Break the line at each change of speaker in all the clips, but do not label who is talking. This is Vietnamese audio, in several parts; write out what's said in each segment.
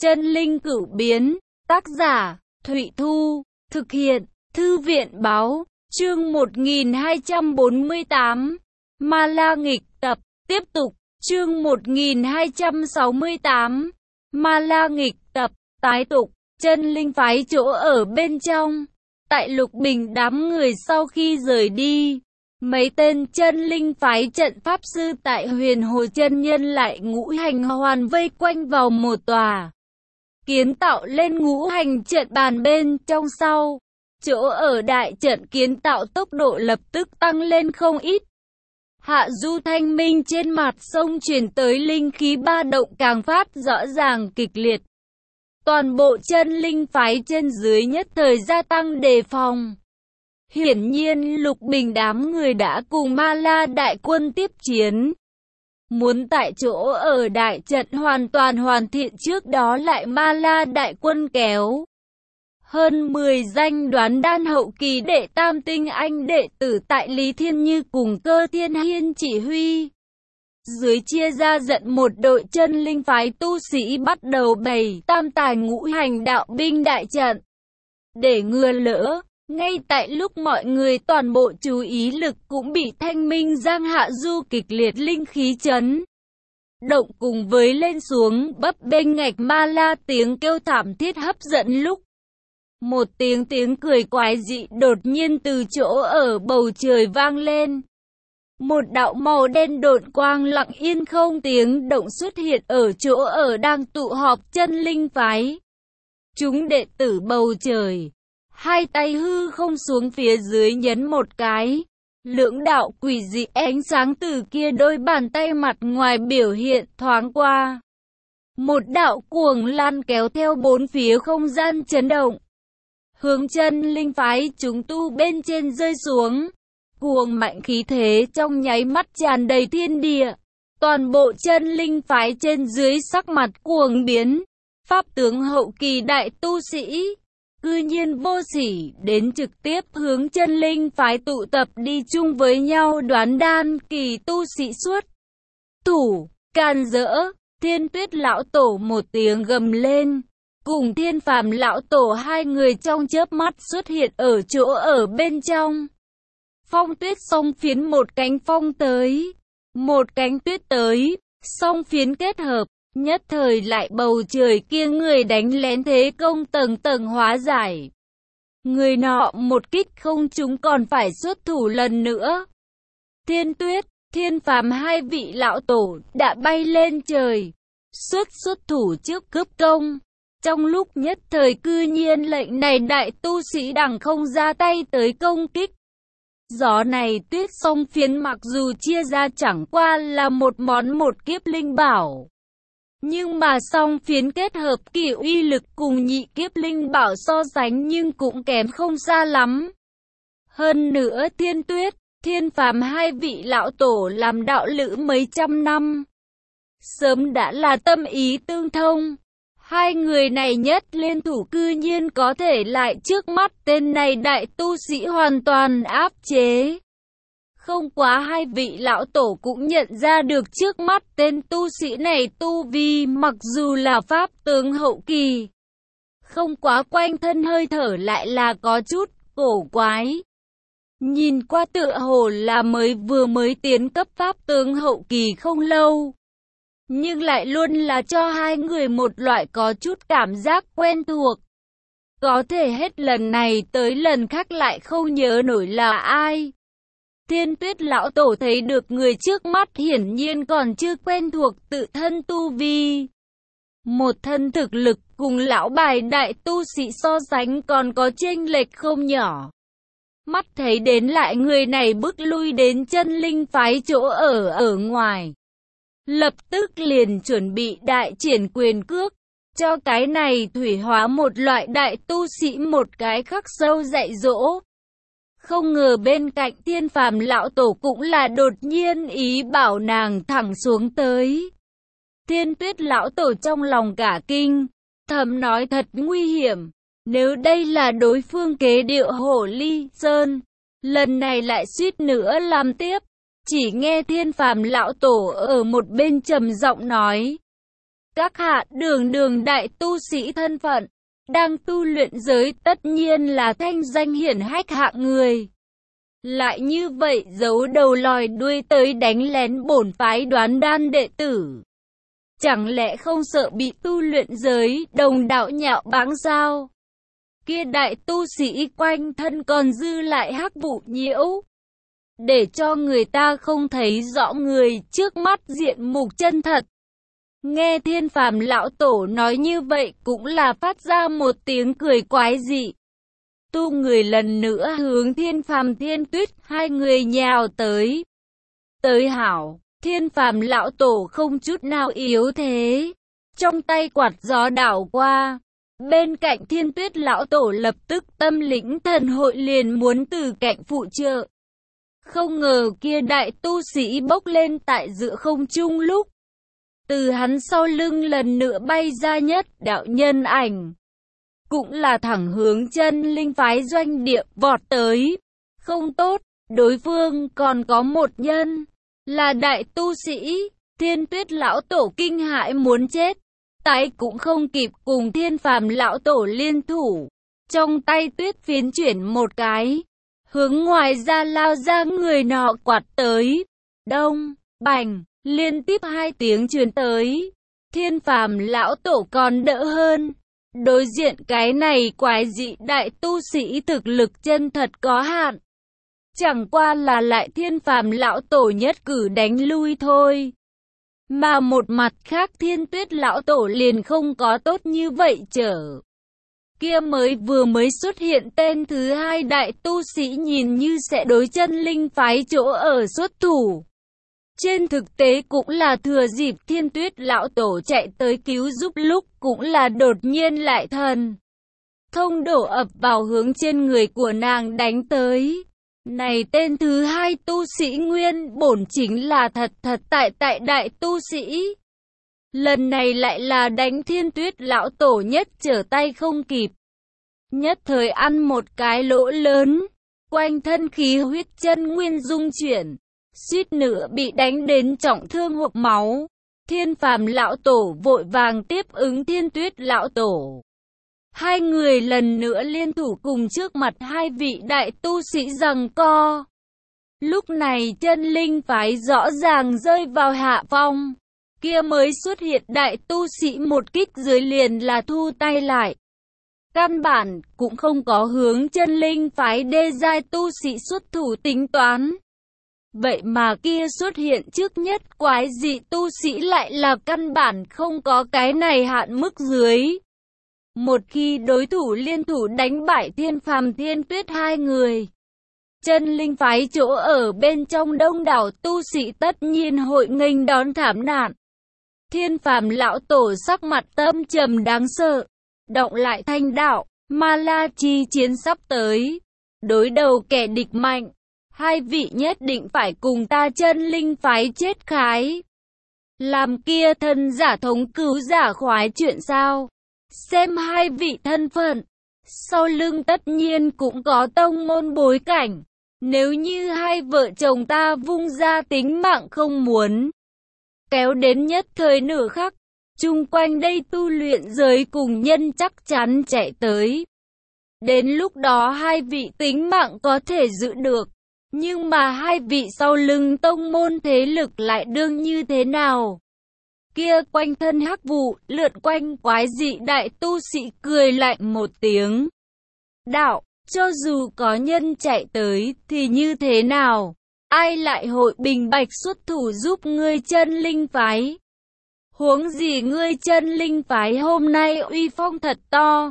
Chân linh cửu biến, tác giả, Thụy Thu, thực hiện, Thư viện Báo, chương 1248, Ma La nghịch tập, tiếp tục, chương 1268, Ma La nghịch tập, tái tục, chân linh phái chỗ ở bên trong. Tại Lục Bình đám người sau khi rời đi, mấy tên chân linh phái trận pháp sư tại Huyền Hồ chân nhân lại ngũ hành hoàn vây quanh vào một tòa kiến tạo lên ngũ hành trận bàn bên trong sau. Chỗ ở đại trận kiến tạo tốc độ lập tức tăng lên không ít. Hạ du thanh minh trên mặt sông truyền tới linh khí ba động càng phát rõ ràng kịch liệt. Toàn bộ chân linh phái trên dưới nhất thời gia tăng đề phòng. Hiển nhiên Lục Bình đám người đã cùng Ma La đại quân tiếp chiến. Muốn tại chỗ ở đại trận hoàn toàn hoàn thiện trước đó lại Ma La đại quân kéo hơn 10 danh đoán đan hậu kỳ đệ tam tinh anh đệ tử tại Lý Thiên Như cùng Cơ Thiên Hiên chỉ huy. Dưới chia ra dẫn một đội chân linh phái tu sĩ bắt đầu bày tam tài ngũ hành đạo binh đại trận. Để ngừa lỡ, ngay tại lúc mọi người toàn bộ chú ý lực cũng bị thanh minh giang hạ du kịch liệt linh khí chấn động cùng với lên xuống bấp bênh ngạch Ma La tiếng kêu thảm thiết hấp dẫn lúc. Một tiếng cười quái dị đột nhiên từ chỗ ở bầu trời vang lên. Một đạo màu đen độn quang lặng yên không tiếng động xuất hiện ở chỗ ở đang tụ họp chân linh phái. Chúng đệ tử bầu trời, hai tay hư không xuống phía dưới nhấn một cái. Lưỡng đạo quỷ dị ánh sáng từ kia đôi bàn tay mặt ngoài biểu hiện thoáng qua. Một đạo cuồng lan kéo theo bốn phía không gian chấn động. Hướng chân linh phái chúng tu bên trên rơi xuống. Cuồng mạnh khí thế trong nháy mắt tràn đầy thiên địa. Toàn bộ chân linh phái trên dưới sắc mặt cuồng biến. Pháp tướng hậu kỳ đại tu sĩ cư nhiên vô sỉ đến trực tiếp hướng chân linh phái tụ tập đi chung với nhau đoán đan kỳ tu sĩ suốt. Thủ, can dỡ, Thiên Tuyết lão tổ một tiếng gầm lên. Cùng Thiên Phàm lão tổ hai người trong chớp mắt xuất hiện ở chỗ ở bên trong. Phong tuyết song phiến một cánh phong tới, một cánh tuyết tới, song phiến kết hợp. Nhất thời lại bầu trời kia người đánh lén thế công tầng tầng hóa giải. Người nọ một kích không trúng còn phải xuất thủ lần nữa. Thiên Tuyết, Thiên Phàm hai vị lão tổ đã bay lên trời, xuất thủ trước cướp công. Trong lúc nhất thời cư nhiên lệnh này đại tu sĩ đằng không ra tay tới công kích. Gió này tuyết song phiến mặc dù chia ra chẳng qua là một món một kiếp linh bảo. Nhưng mà song phiến kết hợp kỳ uy lực cùng nhị kiếp linh bảo so sánh nhưng cũng kém không xa lắm. Hơn nữa Thiên Tuyết, Thiên Phàm hai vị lão tổ làm đạo lữ mấy trăm năm. Sớm đã là tâm ý tương thông. Hai người này nhất liên thủ cư nhiên có thể lại trước mắt tên này đại tu sĩ hoàn toàn áp chế. Không quá hai vị lão tổ cũng nhận ra được trước mắt tên tu sĩ này tu vi mặc dù là pháp tướng hậu kỳ. Không quá quanh thân hơi thở lại là có chút cổ quái. Nhìn qua tựa hồ là vừa mới tiến cấp pháp tướng hậu kỳ không lâu. Nhưng lại luôn là cho hai người một loại có chút cảm giác quen thuộc. Có thể hết lần này tới lần khác lại không nhớ nổi là ai. Thiên Tuyết lão tổ thấy được người trước mắt hiển nhiên còn chưa quen thuộc tự thân tu vi. Một thân thực lực cùng lão bài đại tu sĩ so sánh còn có chênh lệch không nhỏ. Mắt thấy đến lại người này bước lui đến chân linh phái chỗ ở ngoài. Lập tức liền chuẩn bị đại triển quyền cước. Cho cái này thủy hóa một loại đại tu sĩ một cái khắc sâu dạy dỗ. Không ngờ bên cạnh Thiên Phàm lão tổ cũng là đột nhiên ý bảo nàng thẳng xuống tới. Thiên Tuyết lão tổ trong lòng cả kinh, thầm nói thật nguy hiểm. Nếu đây là đối phương kế điệu Hổ Ly Sơn, lần này lại suýt nữa làm tiếp. Chỉ nghe Thiên Phàm lão tổ ở một bên trầm giọng nói. Các hạ đường đại tu sĩ thân phận, đang tu luyện giới tất nhiên là thanh danh hiển hách hạng người. Lại như vậy giấu đầu lòi đuôi tới đánh lén bổn phái Đoán Đan đệ tử. Chẳng lẽ không sợ bị tu luyện giới đồng đạo nhạo báng sao? Kia đại tu sĩ quanh thân còn dư lại hắc vụ nhiễu, để cho người ta không thấy rõ người trước mắt diện mục chân thật. Nghe Thiên Phàm lão tổ nói như vậy cũng là phát ra một tiếng cười quái dị. Tu người lần nữa hướng Thiên Phàm Thiên Tuyết hai người nhào tới. Tới hảo, Thiên Phàm lão tổ không chút nào yếu thế. Trong tay quạt gió đảo qua. Bên cạnh Thiên Tuyết lão tổ lập tức tâm lĩnh thần hội liền muốn từ cạnh phụ trợ. Không ngờ kia đại tu sĩ bốc lên tại giữa không trung lúc. Từ hắn sau lưng lần nữa bay ra nhất đạo nhân ảnh. Cũng là thẳng hướng chân linh phái doanh địa vọt tới. Không tốt, đối phương còn có một nhân. Là đại tu sĩ, Thiên Tuyết lão tổ kinh hãi muốn chết. Tay cũng không kịp cùng Thiên Phàm lão tổ liên thủ. Trong tay tuyết phiến chuyển một cái. Hướng ngoài ra lao ra người nọ quạt tới. Đông, bành, liên tiếp hai tiếng truyền tới. Thiên Phàm lão tổ còn đỡ hơn. Đối diện cái này quái dị đại tu sĩ thực lực chân thật có hạn. Chẳng qua là lại Thiên Phàm lão tổ nhất cử đánh lui thôi. Mà một mặt khác Thiên Tuyết lão tổ liền không có tốt như vậy trở. Kia vừa mới xuất hiện tên thứ hai đại tu sĩ nhìn như sẽ đối chân linh phái chỗ ở xuất thủ. Trên thực tế cũng là thừa dịp Thiên Tuyết lão tổ chạy tới cứu giúp lúc cũng là đột nhiên lại thần thông đổ ập vào hướng trên người của nàng đánh tới. Này tên thứ hai tu sĩ nguyên bổn chính là thật tại đại tu sĩ. Lần này lại là đánh Thiên Tuyết lão tổ nhất trở tay không kịp. Nhất thời ăn một cái lỗ lớn, quanh thân khí huyết chân nguyên dung chuyển, suýt nữa bị đánh đến trọng thương hộc máu. Thiên Phàm lão tổ vội vàng tiếp ứng Thiên Tuyết lão tổ. Hai người lần nữa liên thủ cùng trước mặt hai vị đại tu sĩ giằng co. Lúc này chân linh phái rõ ràng rơi vào hạ phong. Kia mới xuất hiện đại tu sĩ một kích dưới liền là thu tay lại. Căn bản cũng không có hướng chân linh phái đê giai tu sĩ xuất thủ tính toán. Vậy mà kia xuất hiện trước nhất quái dị tu sĩ lại là căn bản không có cái này hạn mức dưới. Một khi đối thủ liên thủ đánh bại Thiên Phàm Thiên Tuyết hai người, chân linh phái chỗ ở bên trong đông đảo tu sĩ tất nhiên hội nghênh đón thảm nạn. Thiên Phàm lão tổ sắc mặt tâm trầm đáng sợ, động lại thanh đạo, Ma La chi chiến sắp tới, đối đầu kẻ địch mạnh, hai vị nhất định phải cùng ta chân linh phái chết khái. Làm kia thân giả thống cứu giả khoái chuyện sao? Xem hai vị thân phận, sau lưng tất nhiên cũng có tông môn bối cảnh. Nếu như hai vợ chồng ta vung ra tính mạng không muốn, kéo đến nhất thời nửa khắc, chung quanh đây tu luyện giới cùng nhân chắc chắn chạy tới. Đến lúc đó hai vị tính mạng có thể giữ được, nhưng mà hai vị sau lưng tông môn thế lực lại đương như thế nào? Kia quanh thân hắc vụ, lượn quanh quái dị đại tu sĩ cười lạnh một tiếng. Đạo, cho dù có nhân chạy tới thì như thế nào? Ai lại hội bình bạch xuất thủ giúp ngươi chân linh phái? Huống gì ngươi chân linh phái hôm nay uy phong thật to.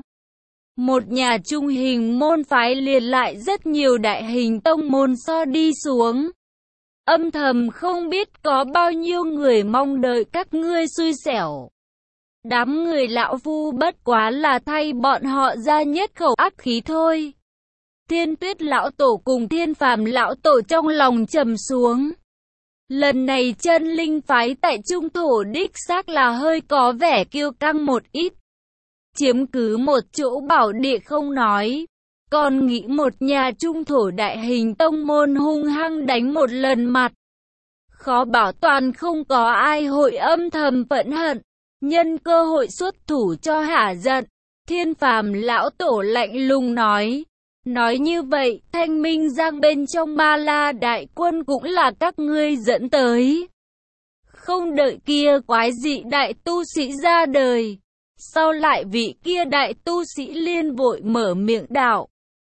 Một nhà trung hình môn phái liền lại rất nhiều đại hình tông môn so đi xuống. Âm thầm không biết có bao nhiêu người mong đợi các ngươi xui xẻo. Đám người lão phu bất quá là thay bọn họ ra nhất khẩu ác khí thôi. Thiên Tuyết lão tổ cùng Thiên Phàm lão tổ trong lòng trầm xuống. Lần này chân linh phái tại trung thổ đích xác là hơi có vẻ kiêu căng một ít. Chiếm cứ một chỗ bảo địa không nói, còn nghĩ một nhà trung thổ đại hình tông môn hung hăng đánh một lần mặt. Khó bảo toàn không có ai hội âm thầm phẫn hận. nhân cơ hội xuất thủ cho hả giận. Thiên Phàm lão tổ lạnh lùng nói. Nói như vậy, Thanh Minh Giang bên trong Ma La đại quân cũng là các ngươi dẫn tới. Không đợi kia quái dị đại tu sĩ ra đời. Sau lại vị kia đại tu sĩ liên vội mở miệng đạo.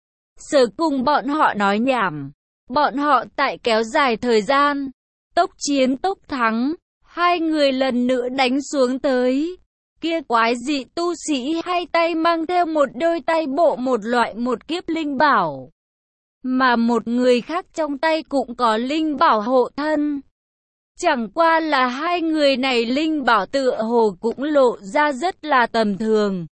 Sở cùng bọn họ nói nhảm. Bọn họ tại kéo dài thời gian. Tốc chiến tốc thắng. Hai người lần nữa đánh xuống tới. Kia quái dị tu sĩ hai tay mang theo một đôi tay bộ một loại một kiếp linh bảo. Mà một người khác trong tay cũng có linh bảo hộ thân. Chẳng qua là hai người này linh bảo tựa hồ cũng lộ ra rất là tầm thường.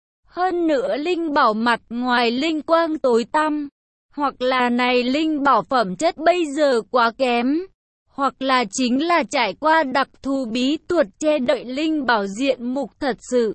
Hơn nữa linh bảo mặt ngoài linh quang tối tăm. Hoặc là này linh bảo phẩm chất bây giờ quá kém. Hoặc là chính là trải qua đặc thù bí thuật che đậy linh bảo diện mục thật sự.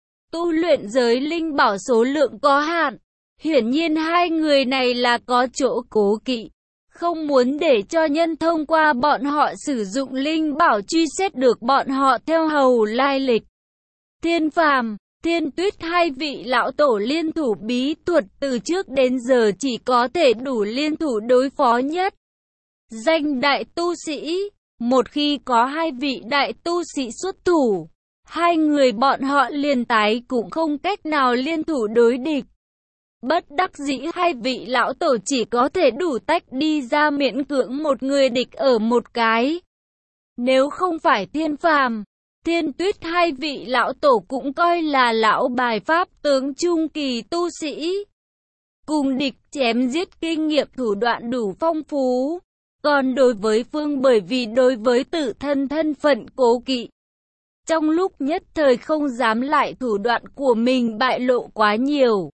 Tu luyện giới linh bảo số lượng có hạn. Hiển nhiên hai người này là có chỗ cố kỵ. Không muốn để cho nhân thông qua bọn họ sử dụng linh bảo truy xét được bọn họ theo hầu lai lịch. Thiên Phàm, Thiên Tuyết hai vị lão tổ liên thủ bí thuật từ trước đến giờ chỉ có thể đủ liên thủ đối phó nhất. Danh đại tu sĩ, một khi có hai vị đại tu sĩ xuất thủ, hai người bọn họ liền tái cũng không cách nào liên thủ đối địch. Bất đắc dĩ hai vị lão tổ chỉ có thể đủ tách đi ra miễn cưỡng một người địch ở một cái. Nếu không phải Thiên Phàm, Thiên Tuyết hai vị lão tổ cũng coi là lão bài pháp tướng trung kỳ tu sĩ. Cùng địch chém giết kinh nghiệm thủ đoạn đủ phong phú. Còn đối với Phương bởi vì đối với tự thân thân phận cố kỵ. Trong lúc nhất thời không dám lại thủ đoạn của mình bại lộ quá nhiều.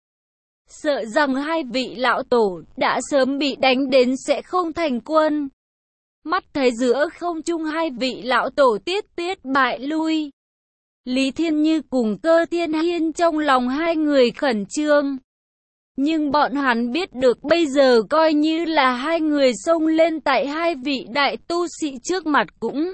Sợ rằng hai vị lão tổ đã sớm bị đánh đến sẽ không thành quân. Mắt thấy giữa không trung hai vị lão tổ tiết bại lui. Lý Thiên Như cùng Cơ Thiên Hiên trong lòng hai người khẩn trương. Nhưng bọn hắn biết được bây giờ coi như là hai người xông lên tại hai vị đại tu sĩ trước mặt cũng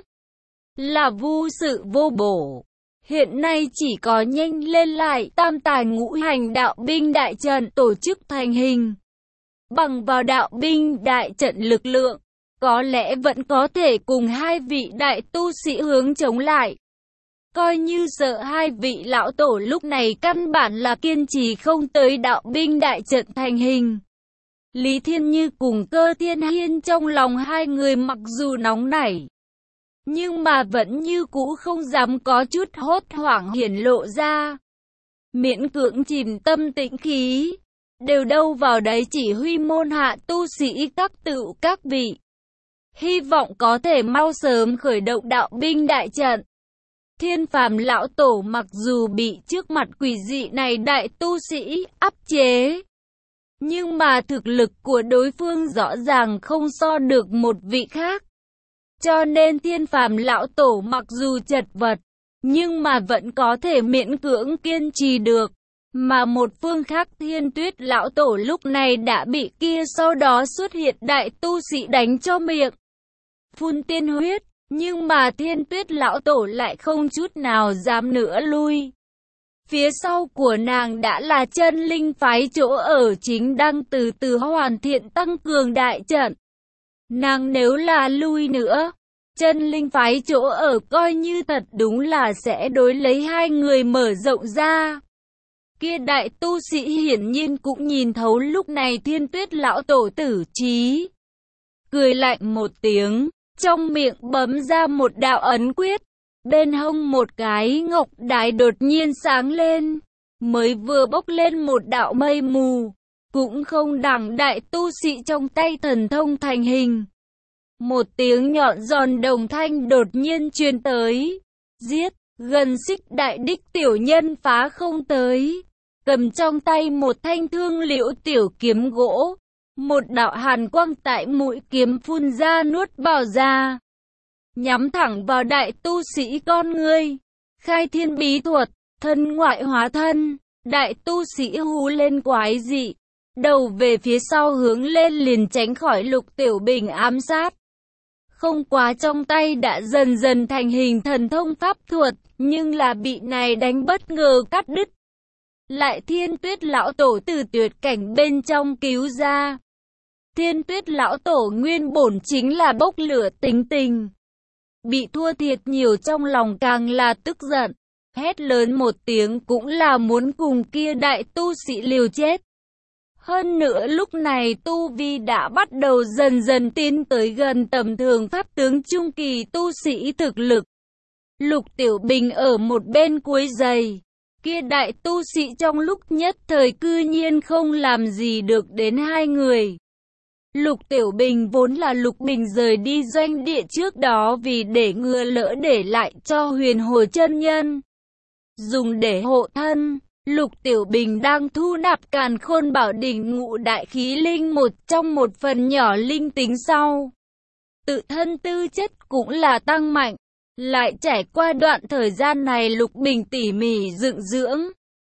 là vô sự vô bổ. Hiện nay chỉ có nhanh lên lại tam tài ngũ hành đạo binh đại trận tổ chức thành hình. Bằng vào đạo binh đại trận lực lượng, có lẽ vẫn có thể cùng hai vị đại tu sĩ hướng chống lại. Coi như sợ hai vị lão tổ lúc này căn bản là kiên trì không tới đạo binh đại trận thành hình. Lý Thiên Như cùng Cơ Thiên Hiên trong lòng hai người mặc dù nóng nảy, nhưng mà vẫn như cũ không dám có chút hốt hoảng hiển lộ ra. Miễn cưỡng chìm tâm tĩnh khí, đều đâu vào đấy chỉ huy môn hạ tu sĩ các tựu các vị. Hy vọng có thể mau sớm khởi động đạo binh đại trận. Thiên Phàm lão tổ mặc dù bị trước mặt quỷ dị này đại tu sĩ áp chế, nhưng mà thực lực của đối phương rõ ràng không so được một vị khác. Cho nên Thiên Phàm lão tổ mặc dù chật vật, nhưng mà vẫn có thể miễn cưỡng kiên trì được. Mà một phương khác Thiên Tuyết lão tổ lúc này đã bị kia sau đó xuất hiện đại tu sĩ đánh cho miệng phun tiên huyết. Nhưng mà Thiên Tuyết lão tổ lại không chút nào dám nữa lui. Phía sau của nàng đã là chân linh phái chỗ ở chính đang từ từ hoàn thiện tăng cường đại trận. Nàng nếu là lui nữa, chân linh phái chỗ ở coi như thật đúng là sẽ đối lấy hai người mở rộng ra. Kia đại tu sĩ hiển nhiên cũng nhìn thấu lúc này Thiên Tuyết lão tổ tử trí. Cười lạnh một tiếng. Trong miệng bấm ra một đạo ấn quyết, bên hông một cái ngọc đài đột nhiên sáng lên, mới vừa bốc lên một đạo mây mù, cũng không đẳng đại tu sĩ trong tay thần thông thành hình. Một tiếng nhọn giòn đồng thanh đột nhiên truyền tới, giết, gần xích đại đích tiểu nhân phá không tới, cầm trong tay một thanh thương liễu tiểu kiếm gỗ. Một đạo hàn quang tại mũi kiếm phun ra nuốt vào ra, nhắm thẳng vào đại tu sĩ con ngươi. Khai thiên bí thuật, thân ngoại hóa thân, đại tu sĩ hú lên quái dị, đầu về phía sau hướng lên liền tránh khỏi Lục Tiểu Bình ám sát. Không quá trong tay đã dần dần thành hình thần thông pháp thuật, nhưng là bị này đánh bất ngờ cắt đứt. Lại Thiên Tuyết lão tổ từ tuyệt cảnh bên trong cứu ra. Thiên Tuyết lão tổ nguyên bổn chính là bốc lửa tính tình. Bị thua thiệt nhiều trong lòng càng là tức giận. Hét lớn một tiếng cũng là muốn cùng kia đại tu sĩ liều chết. Hơn nữa lúc này tu vi đã bắt đầu dần dần tiến tới gần tầm thường pháp tướng trung kỳ tu sĩ thực lực. Lục Tiểu Bình ở một bên cuối giày. Kia đại tu sĩ trong lúc nhất thời cư nhiên không làm gì được đến hai người. Lục Tiểu Bình vốn là Lục Bình rời đi doanh địa trước đó vì để ngừa lỡ để lại cho Huyền Hồi chân nhân. Dùng để hộ thân, Lục Tiểu Bình đang thu nạp Càn Khôn Bảo Đỉnh ngũ đại khí linh một trong một phần nhỏ linh tính sau. Tự thân tư chất cũng là tăng mạnh. Lại trải qua đoạn thời gian này Lục Bình tỉ mỉ dựng dưỡng.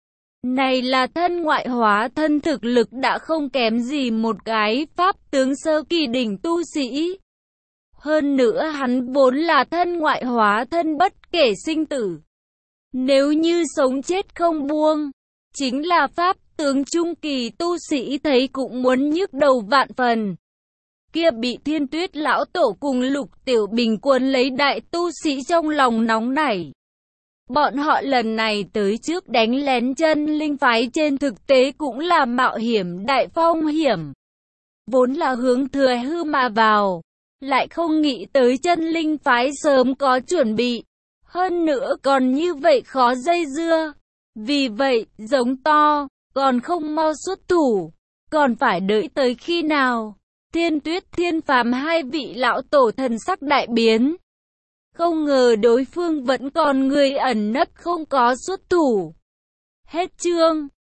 Này là thân ngoại hóa thân thực lực đã không kém gì một cái pháp tướng sơ kỳ đỉnh tu sĩ. Hơn nữa hắn vốn là thân ngoại hóa thân bất kể sinh tử. Nếu như sống chết không buông, chính là pháp tướng trung kỳ tu sĩ thấy cũng muốn nhức đầu vạn phần. Kia bị Thiên Tuyết lão tổ cùng Lục Tiểu Bình cuốn lấy đại tu sĩ trong lòng nóng nảy. Bọn họ lần này tới trước đánh lén chân linh phái trên thực tế cũng là mạo hiểm đại phong hiểm. Vốn là hướng thừa hư mà vào, lại không nghĩ tới chân linh phái sớm có chuẩn bị. Hơn nữa còn như vậy khó dây dưa. Vì vậy, giống to, còn không mau xuất thủ, còn phải đợi tới khi nào? Thiên Tuyết Thiên Phàm hai vị lão tổ thần sắc đại biến. Không ngờ đối phương vẫn còn người ẩn nấp không có xuất thủ. Hết chương.